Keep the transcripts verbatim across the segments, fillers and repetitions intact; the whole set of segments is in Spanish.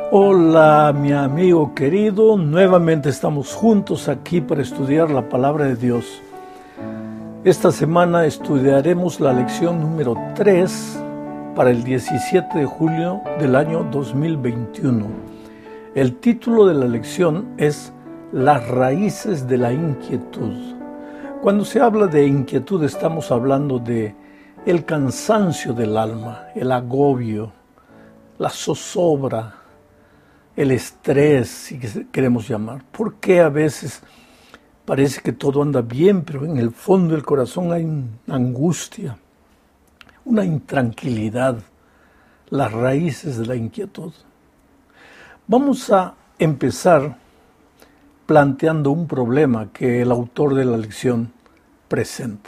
Hola, mi amigo querido, nuevamente estamos juntos aquí para estudiar la palabra de Dios. Esta semana estudiaremos la lección número tres para el diecisiete de julio del año dos mil veintiuno. El título de la lección es Las raíces de la inquietud. Cuando se habla de inquietud estamos hablando de el cansancio del alma, el agobio, la zozobra, el estrés, si queremos llamar. Porque a veces parece que todo anda bien, pero en el fondo del corazón hay una angustia, una intranquilidad, las raíces de la inquietud. Vamos a empezar planteando un problema que el autor de la lección presenta.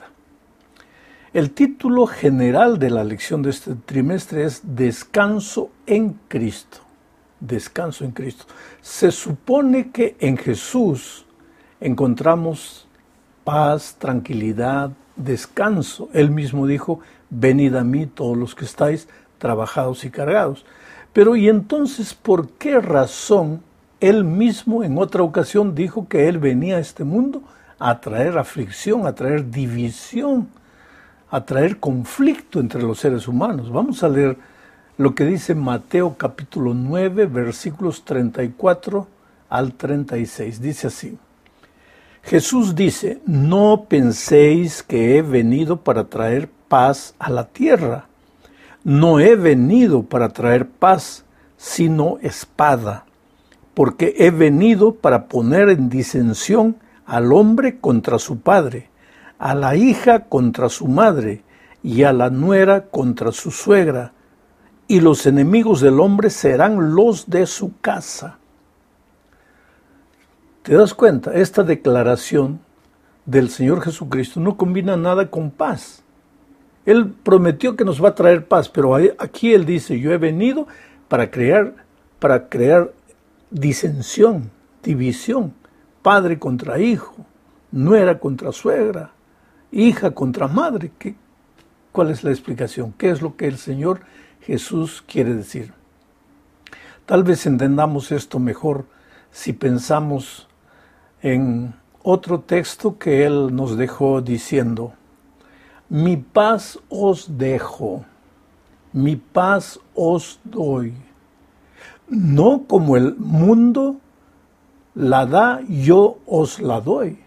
El título general de la lección de este trimestre es Descanso en Cristo. Descanso en Cristo. Se supone que en Jesús encontramos paz, tranquilidad, descanso. Él mismo dijo, venid a mí todos los que estáis trabajados y cargados. Pero ¿y entonces por qué razón Él mismo en otra ocasión dijo que Él venía a este mundo a traer aflicción, a traer división, a traer conflicto entre los seres humanos? Vamos a leer lo que dice Mateo capítulo nueve, versículos treinta y cuatro al treinta y seis. Dice así: Jesús dice, no penséis que he venido para traer paz a la tierra. No he venido para traer paz, sino espada, porque he venido para poner en disensión al hombre contra su padre, a la hija contra su madre, y a la nuera contra su suegra, y los enemigos del hombre serán los de su casa. ¿Te das cuenta? Esta declaración del Señor Jesucristo no combina nada con paz. Él prometió que nos va a traer paz, pero aquí Él dice, yo he venido para crear, para crear disensión, división, padre contra hijo, nuera contra suegra, hija contra madre. ¿Qué, ¿Cuál es la explicación? ¿Qué es lo que el Señor Jesús quiere decir? Tal vez entendamos esto mejor si pensamos en otro texto que Él nos dejó diciendo, mi paz os dejo, mi paz os doy. No como el mundo la da, yo os la doy.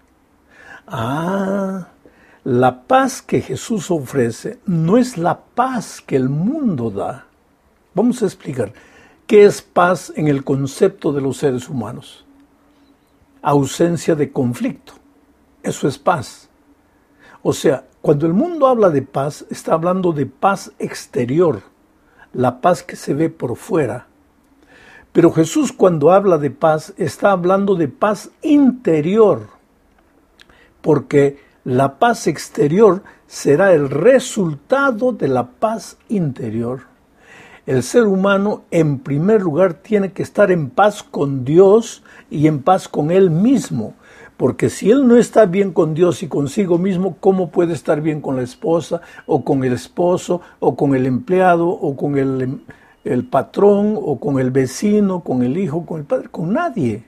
Ah, la paz que Jesús ofrece no es la paz que el mundo da. Vamos a explicar qué es paz en el concepto de los seres humanos. Ausencia de conflicto. Eso es paz. O sea, cuando el mundo habla de paz, está hablando de paz exterior, la paz que se ve por fuera. Pero Jesús cuando habla de paz, está hablando de paz interior, porque la paz exterior será el resultado de la paz interior. El ser humano, en primer lugar, tiene que estar en paz con Dios y en paz con Él mismo. Porque si él no está bien con Dios y consigo mismo, ¿cómo puede estar bien con la esposa, o con el esposo, o con el empleado, o con el, el patrón, o con el vecino, con el hijo, con el padre? Con nadie.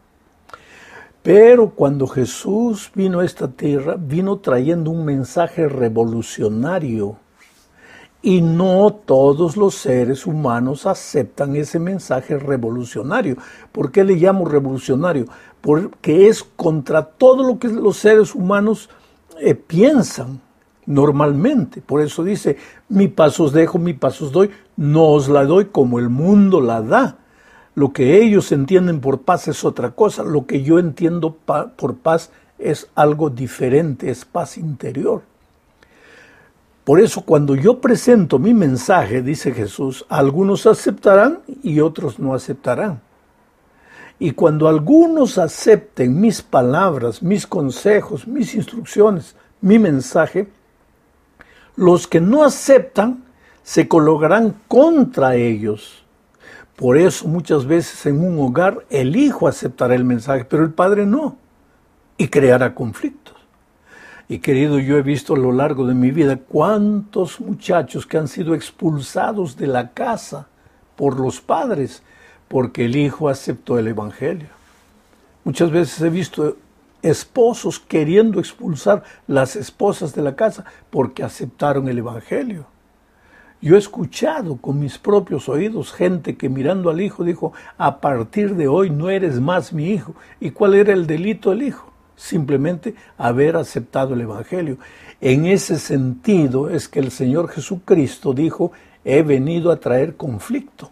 Pero cuando Jesús vino a esta tierra, vino trayendo un mensaje revolucionario. Y no todos los seres humanos aceptan ese mensaje revolucionario. ¿Por qué le llamo revolucionario? Porque es contra todo lo que los seres humanos eh, piensan normalmente. Por eso dice, mi paz os dejo, mi paz os doy, no os la doy como el mundo la da. Lo que ellos entienden por paz es otra cosa. Lo que yo entiendo pa- por paz es algo diferente, es paz interior. Por eso cuando yo presento mi mensaje, dice Jesús, algunos aceptarán y otros no aceptarán. Y cuando algunos acepten mis palabras, mis consejos, mis instrucciones, mi mensaje, los que no aceptan se colocarán contra ellos. Por eso muchas veces en un hogar el hijo aceptará el mensaje, pero el padre no, y creará conflictos. Y querido, yo he visto a lo largo de mi vida cuántos muchachos que han sido expulsados de la casa por los padres, porque el hijo aceptó el evangelio. Muchas veces he visto esposos queriendo expulsar las esposas de la casa porque aceptaron el evangelio. Yo he escuchado con mis propios oídos gente que mirando al hijo dijo, a partir de hoy no eres más mi hijo. ¿Y cuál era el delito del hijo? Simplemente haber aceptado el evangelio. En ese sentido es que el Señor Jesucristo dijo, he venido a traer conflicto.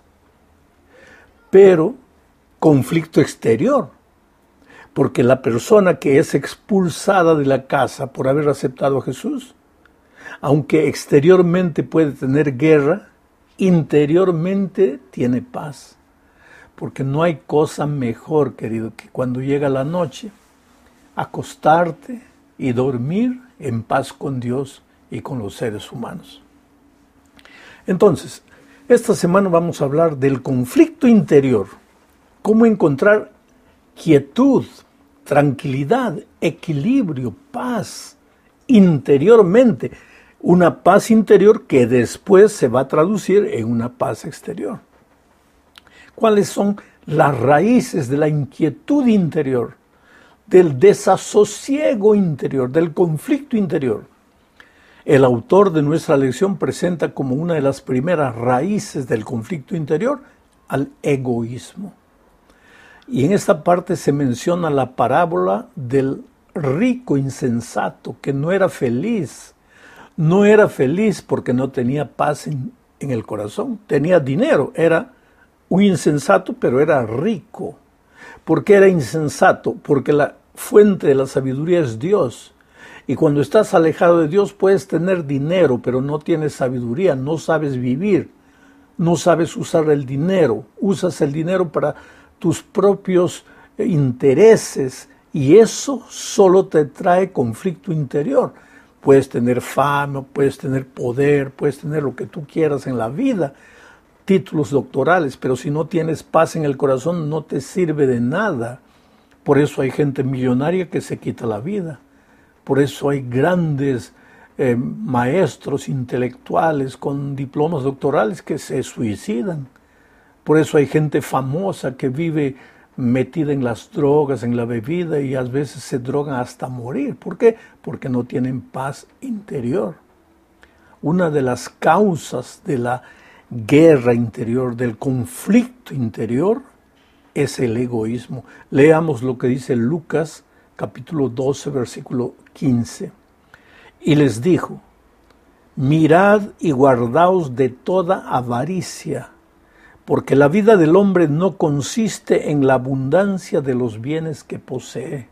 Pero conflicto exterior. Porque la persona que es expulsada de la casa por haber aceptado a Jesús, aunque exteriormente puede tener guerra, interiormente tiene paz. Porque no hay cosa mejor, querido, que cuando llega la noche, acostarte y dormir en paz con Dios y con los seres humanos. Entonces, esta semana vamos a hablar del conflicto interior, cómo encontrar quietud, tranquilidad, equilibrio, paz interiormente, una paz interior que después se va a traducir en una paz exterior. ¿Cuáles son las raíces de la inquietud interior, del desasosiego interior, del conflicto interior? El autor de nuestra lección presenta como una de las primeras raíces del conflicto interior al egoísmo. Y en esta parte se menciona la parábola del rico insensato que no era feliz. No era feliz porque no tenía paz en, en el corazón. Tenía dinero, era un insensato, pero era rico. ¿Por qué era insensato? Porque la fuente de la sabiduría es Dios. Y cuando estás alejado de Dios puedes tener dinero, pero no tienes sabiduría, no sabes vivir, no sabes usar el dinero. Usas el dinero para tus propios intereses y eso solo te trae conflicto interior. Puedes tener fama, puedes tener poder, puedes tener lo que tú quieras en la vida, títulos doctorales, pero si no tienes paz en el corazón no te sirve de nada. Por eso hay gente millonaria que se quita la vida. Por eso hay grandes eh, maestros intelectuales con diplomas doctorales que se suicidan. Por eso hay gente famosa que vive metida en las drogas, en la bebida y a veces se drogan hasta morir. ¿Por qué? Porque no tienen paz interior. Una de las causas de la guerra interior, del conflicto interior, es el egoísmo. Leamos lo que dice Lucas, capítulo doce, versículo quince. Y les dijo, mirad y guardaos de toda avaricia, porque la vida del hombre no consiste en la abundancia de los bienes que posee.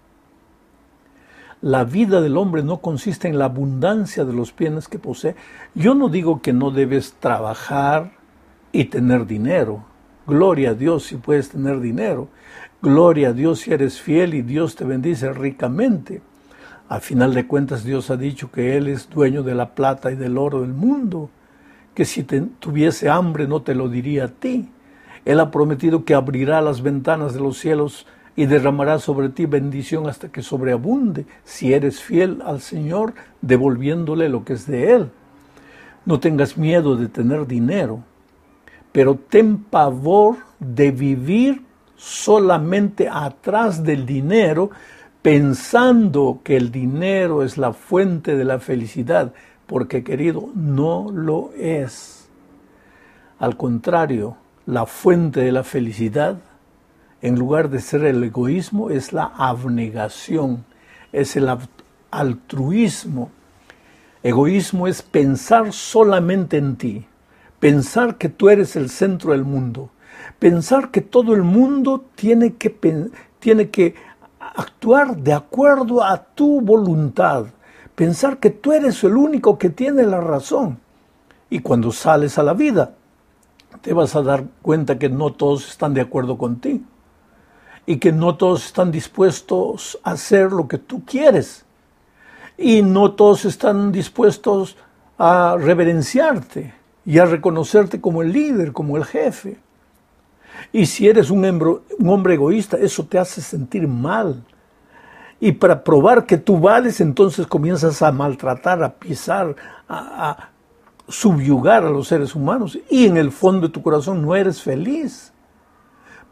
La vida del hombre no consiste en la abundancia de los bienes que posee. Yo no digo que no debes trabajar y tener dinero. Gloria a Dios si puedes tener dinero. Gloria a Dios si eres fiel y Dios te bendice ricamente. Al final de cuentas Dios ha dicho que Él es dueño de la plata y del oro del mundo. Que si te, tuviese hambre no te lo diría a ti. Él ha prometido que abrirá las ventanas de los cielos y derramará sobre ti bendición hasta que sobreabunde, si eres fiel al Señor, devolviéndole lo que es de Él. No tengas miedo de tener dinero, pero ten pavor de vivir solamente atrás del dinero, pensando que el dinero es la fuente de la felicidad, porque, querido, no lo es. Al contrario, la fuente de la felicidad, en lugar de ser el egoísmo, es la abnegación, es el altruismo. Egoísmo es pensar solamente en ti, pensar que tú eres el centro del mundo, pensar que todo el mundo tiene que, tiene que actuar de acuerdo a tu voluntad, pensar que tú eres el único que tiene la razón. Y cuando sales a la vida, te vas a dar cuenta que no todos están de acuerdo contigo y que no todos están dispuestos a hacer lo que tú quieres y no todos están dispuestos a reverenciarte y a reconocerte como el líder, como el jefe. Y si eres un hombre, un hombre egoísta, eso te hace sentir mal. Y para probar que tú vales, entonces comienzas a maltratar, a pisar, a, a subyugar a los seres humanos. Y en el fondo de tu corazón no eres feliz.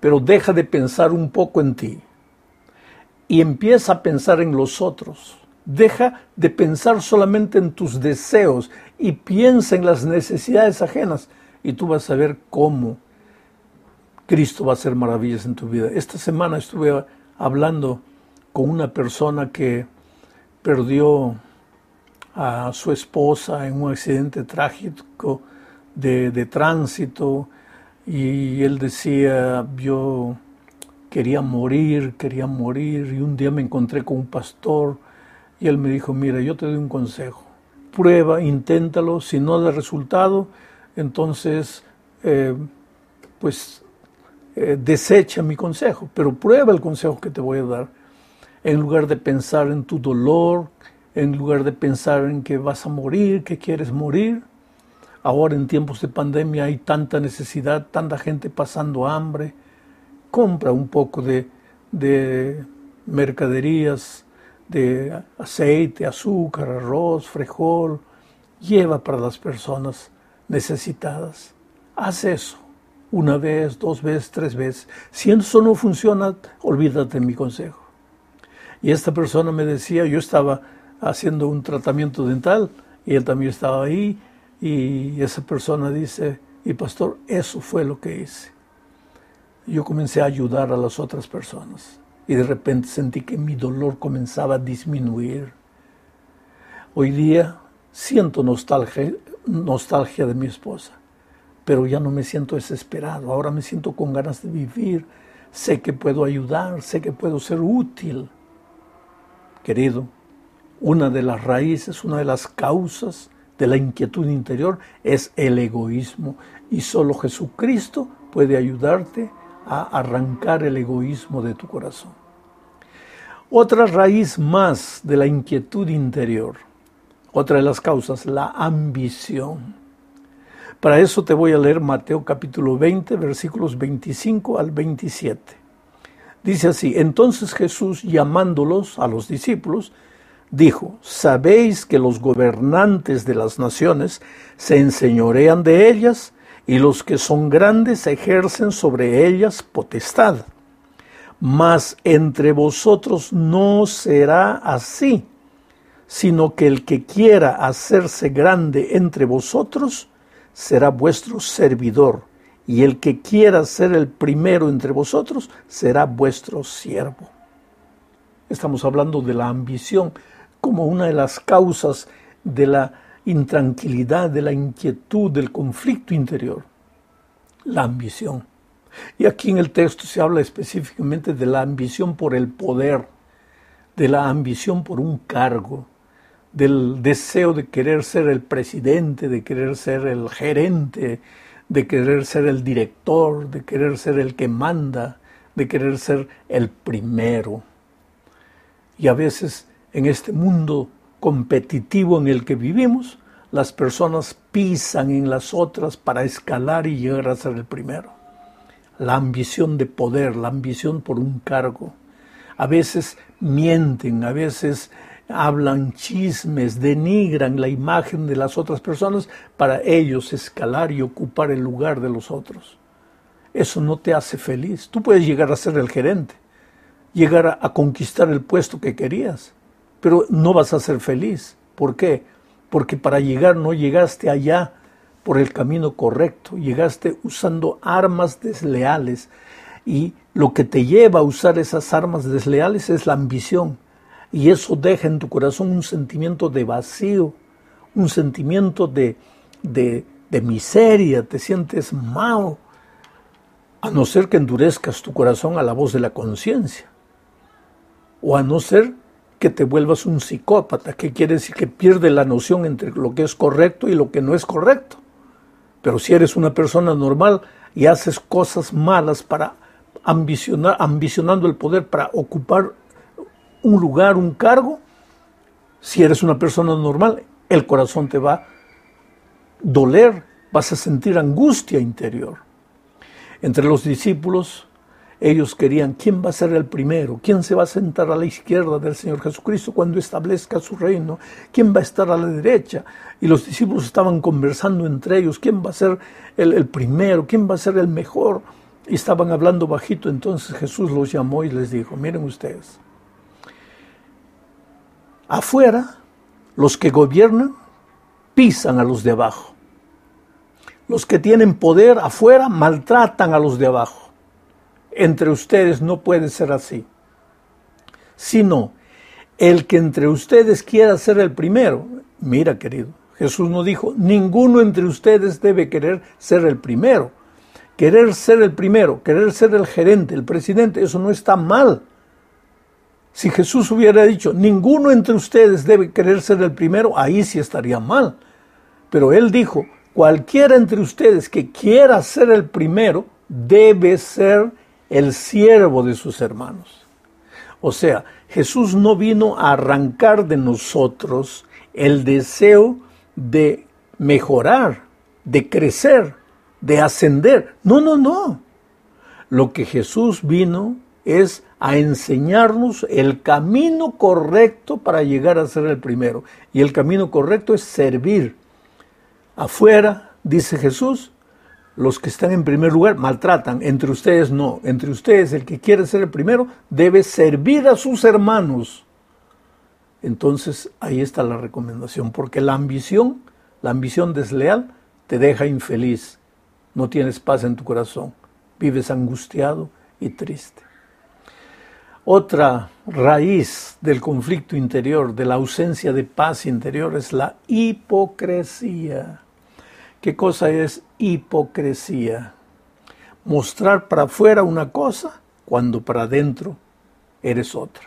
pero deja de pensar un poco en ti y empieza a pensar en los otros. Deja de pensar solamente en tus deseos y piensa en las necesidades ajenas y tú vas a ver cómo Cristo va a hacer maravillas en tu vida. Esta semana estuve hablando con una persona que perdió a su esposa en un accidente trágico de, de tránsito y él decía, yo quería morir, quería morir, y un día me encontré con un pastor y él me dijo, mira, yo te doy un consejo, prueba, inténtalo, si no da resultado, entonces eh, pues eh, desecha mi consejo, pero prueba el consejo que te voy a dar. En lugar de pensar en tu dolor, en lugar de pensar en que vas a morir, que quieres morir, ahora en tiempos de pandemia hay tanta necesidad, tanta gente pasando hambre, compra un poco de, de mercaderías, de aceite, azúcar, arroz, frijol, lleva para las personas necesitadas. Haz eso una vez, dos veces, tres veces. Si eso no funciona, olvídate de mi consejo. Y esta persona me decía, yo estaba haciendo un tratamiento dental y él también estaba ahí, y esa persona dice, y pastor, eso fue lo que hice. Yo comencé a ayudar a las otras personas y de repente sentí que mi dolor comenzaba a disminuir. Hoy día siento nostalgia, nostalgia de mi esposa, pero ya no me siento desesperado, ahora me siento con ganas de vivir, sé que puedo ayudar, sé que puedo ser útil. Querido, una de las raíces, una de las causas de la inquietud interior es el egoísmo, y solo Jesucristo puede ayudarte a arrancar el egoísmo de tu corazón. Otra raíz más de la inquietud interior, otra de las causas, la ambición. Para eso te voy a leer Mateo capítulo veinte, versículos veinticinco al veintisiete. Dice así, entonces Jesús, llamándolos a los discípulos, dijo, sabéis que los gobernantes de las naciones se enseñorean de ellas, y los que son grandes ejercen sobre ellas potestad. Mas entre vosotros no será así, sino que el que quiera hacerse grande entre vosotros será vuestro servidor, y el que quiera ser el primero entre vosotros será vuestro siervo. Estamos hablando de la ambición como una de las causas de la intranquilidad, de la inquietud, del conflicto interior. La ambición. Y aquí en el texto se habla específicamente de la ambición por el poder, de la ambición por un cargo, del deseo de querer ser el presidente, de querer ser el gerente, de querer ser el director, de querer ser el que manda, de querer ser el primero. Y a veces en este mundo competitivo en el que vivimos, las personas pisan en las otras para escalar y llegar a ser el primero. La ambición de poder, la ambición por un cargo. A veces mienten, a veces hablan chismes, denigran la imagen de las otras personas para ellos escalar y ocupar el lugar de los otros. Eso no te hace feliz. Tú puedes llegar a ser el gerente, llegar a, a conquistar el puesto que querías, pero no vas a ser feliz. ¿Por qué? Porque para llegar no llegaste allá por el camino correcto, llegaste usando armas desleales, y lo que te lleva a usar esas armas desleales es la ambición, y eso deja en tu corazón un sentimiento de vacío, un sentimiento de, de, de miseria, te sientes mal, a no ser que endurezcas tu corazón a la voz de la conciencia, o a no ser que te vuelvas un psicópata, que quiere decir que pierdes la noción entre lo que es correcto y lo que no es correcto. Pero si eres una persona normal y haces cosas malas para ambicionar, ambicionando el poder para ocupar un lugar, un cargo, si eres una persona normal, el corazón te va a doler, vas a sentir angustia interior. Entre los discípulos, ellos querían, ¿quién va a ser el primero? ¿Quién se va a sentar a la izquierda del Señor Jesucristo cuando establezca su reino? ¿Quién va a estar a la derecha? Y los discípulos estaban conversando entre ellos, ¿quién va a ser el, el primero? ¿Quién va a ser el mejor? y estaban hablando bajito. Entonces Jesús los llamó y les dijo, miren ustedes, afuera los que gobiernan pisan a los de abajo. Los que tienen poder afuera maltratan a los de abajo. Entre ustedes no puede ser así. Sino, el que entre ustedes quiera ser el primero. Mira, querido, Jesús no dijo, ninguno entre ustedes debe querer ser el primero. Querer ser el primero, querer ser el gerente, el presidente, eso no está mal. Si Jesús hubiera dicho, ninguno entre ustedes debe querer ser el primero, ahí sí estaría mal. Pero Él dijo, cualquiera entre ustedes que quiera ser el primero, debe ser el siervo de sus hermanos. O sea, Jesús no vino a arrancar de nosotros el deseo de mejorar, de crecer, de ascender. No, no, no. Lo que Jesús vino es a enseñarnos el camino correcto para llegar a ser el primero. Y el camino correcto es servir. Afuera, dice Jesús, los que están en primer lugar maltratan, entre ustedes no. Entre ustedes el que quiere ser el primero debe servir a sus hermanos. Entonces ahí está la recomendación, porque la ambición, la ambición desleal te deja infeliz. No tienes paz en tu corazón, vives angustiado y triste. Otra raíz del conflicto interior, de la ausencia de paz interior, es la hipocresía. ¿Qué cosa es hipocresía? Mostrar para afuera una cosa cuando para adentro eres otra.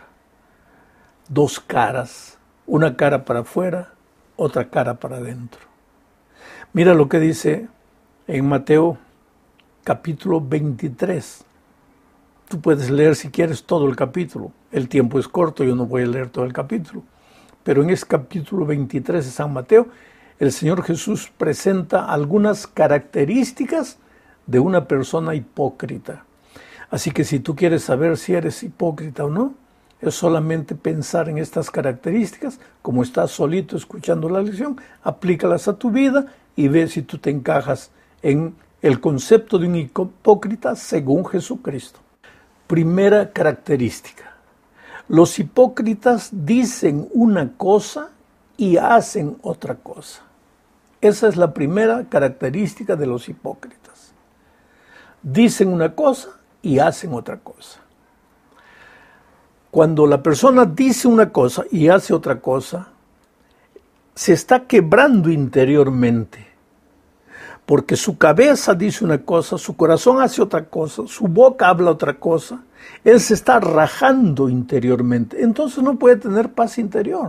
Dos caras, una cara para afuera, otra cara para adentro. Mira lo que dice en Mateo capítulo veintitrés. Tú puedes leer si quieres todo el capítulo. El tiempo es corto, yo no voy a leer todo el capítulo. Pero en ese capítulo veintitrés de San Mateo, el Señor Jesús presenta algunas características de una persona hipócrita. Así que si tú quieres saber si eres hipócrita o no, es solamente pensar en estas características, como estás solito escuchando la lección, aplícalas a tu vida y ve si tú te encajas en el concepto de un hipócrita según Jesucristo. Primera característica. Los hipócritas dicen una cosa y hacen otra cosa. Esa es la primera característica de los hipócritas. Dicen una cosa y hacen otra cosa. Cuando la persona dice una cosa y hace otra cosa, se está quebrando interiormente. Porque su cabeza dice una cosa, su corazón hace otra cosa, su boca habla otra cosa. Él se está rajando interiormente. Entonces no puede tener paz interior.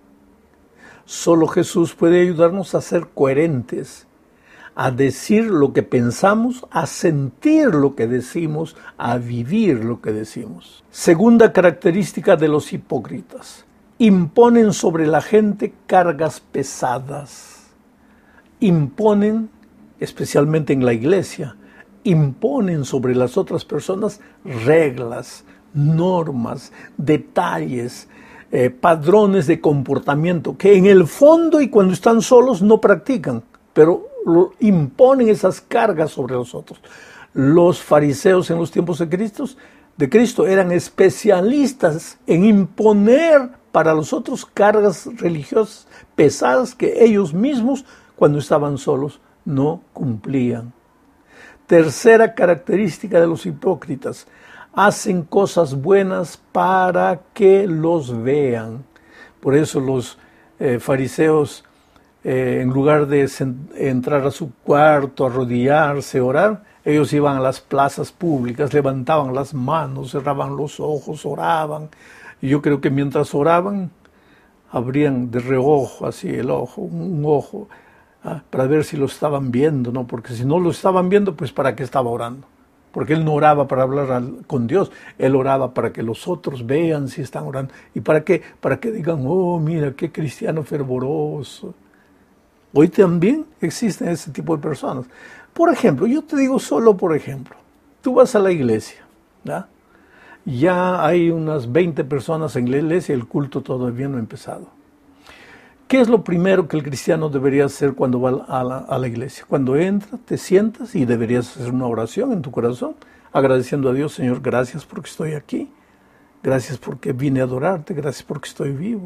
Solo Jesús puede ayudarnos a ser coherentes, a decir lo que pensamos, a sentir lo que decimos, a vivir lo que decimos. Segunda característica de los hipócritas. Imponen sobre la gente cargas pesadas. Imponen, especialmente en la iglesia, imponen sobre las otras personas reglas, normas, detalles, eh, padrones de comportamiento que en el fondo y cuando están solos no practican, pero lo, imponen esas cargas sobre los otros. Los fariseos en los tiempos de Cristo, de Cristo eran especialistas en imponer para los otros cargas religiosas pesadas que ellos mismos, cuando estaban solos, no cumplían. Tercera característica de los hipócritas: hacen cosas buenas para que los vean. Por eso los eh, fariseos, eh, en lugar de entrar a su cuarto, arrodillarse, orar, ellos iban a las plazas públicas, levantaban las manos, cerraban los ojos, oraban. Y yo creo que mientras oraban, abrían de reojo así el ojo, un ojo, ¿ah? para ver si lo estaban viendo, ¿no? Porque si no lo estaban viendo, pues ¿para qué estaba orando? Porque él no oraba para hablar al, con Dios, él oraba para que los otros vean si están orando. ¿Y para qué? Para que digan, oh, mira, qué cristiano fervoroso. Hoy también existen ese tipo de personas. Por ejemplo, yo te digo solo por ejemplo, tú vas a la iglesia, ¿ya? Ya hay unas veinte personas en la iglesia y el culto todavía no ha empezado. ¿Qué es lo primero que el cristiano debería hacer cuando va a la, a la iglesia? Cuando entra, te sientas y deberías hacer una oración en tu corazón. agradeciendo a Dios, Señor, gracias porque estoy aquí, gracias porque vine a adorarte, gracias porque estoy vivo.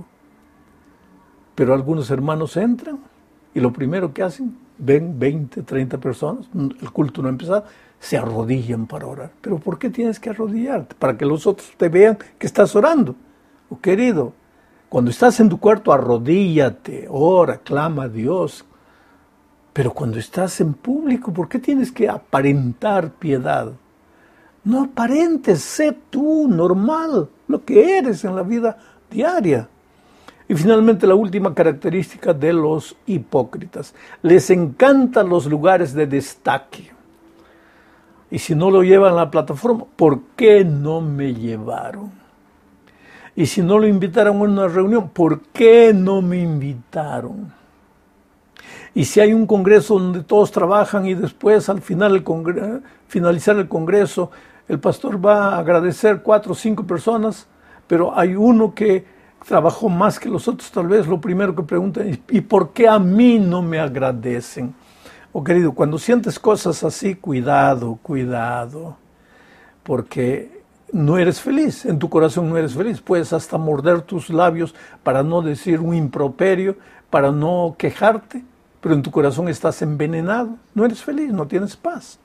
Pero algunos hermanos entran y lo primero que hacen, ven veinte, treinta personas, el culto no ha empezado, se arrodillan para orar. ¿Pero por qué tienes que arrodillarte? Para que los otros te vean que estás orando. Oh, querido, cuando estás en tu cuarto, arrodíllate, ora, clama a Dios. Pero cuando estás en público, ¿por qué tienes que aparentar piedad? No aparentes, sé tú, normal, lo que eres en la vida diaria. Y finalmente la última característica de los hipócritas. Les encantan los lugares de destaque. Y si no lo llevan a la plataforma, ¿por qué no me llevaron? Y si no lo invitaron a una reunión, ¿por qué no me invitaron? Y si hay un congreso donde todos trabajan y después al final el congreso, finalizar el congreso, el pastor va a agradecer cuatro o cinco personas, pero hay uno que trabajó más que los otros, tal vez lo primero que preguntan es, ¿y por qué a mí no me agradecen? Oh, querido, cuando sientes cosas así, cuidado, cuidado, porque no eres feliz, en tu corazón no eres feliz, puedes hasta morder tus labios para no decir un improperio, para no quejarte, pero en tu corazón estás envenenado, no eres feliz, no tienes paz.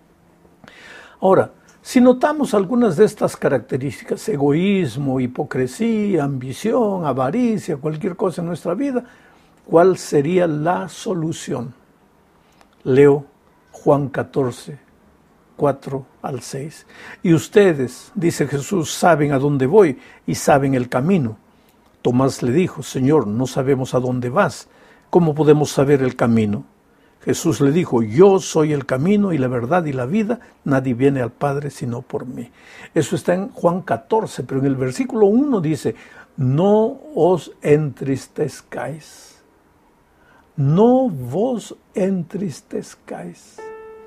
Ahora, si notamos algunas de estas características, egoísmo, hipocresía, ambición, avaricia, cualquier cosa en nuestra vida, ¿cuál sería la solución? Leo Juan catorce, cuatro al seis. Y ustedes, dice Jesús, saben a dónde voy y saben el camino. Tomás le dijo, Señor, no sabemos a dónde vas. ¿Cómo podemos saber el camino? Jesús le dijo, yo soy el camino y la verdad y la vida, nadie viene al Padre sino por mí. Eso está en Juan catorce, pero en el versículo uno dice, no os entristezcáis, no vos entristezcáis.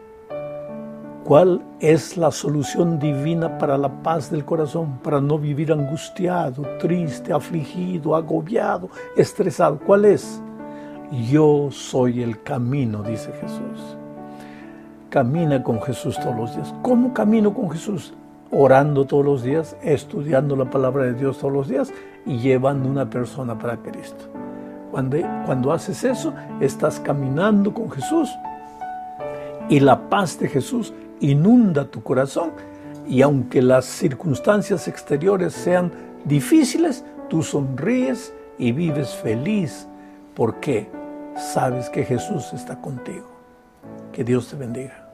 ¿Cuál es la solución divina para la paz del corazón, para no vivir angustiado, triste, afligido, agobiado, estresado? ¿Cuál es? Yo soy el camino, dice Jesús. Camina con Jesús todos los días. ¿Cómo camino con Jesús? Orando todos los días, estudiando la palabra de Dios todos los días y llevando una persona para Cristo. Cuando, cuando haces eso, estás caminando con Jesús y la paz de Jesús inunda tu corazón y aunque las circunstancias exteriores sean difíciles, tú sonríes y vives feliz. ¿Por qué? Sabes que Jesús está contigo. Que Dios te bendiga.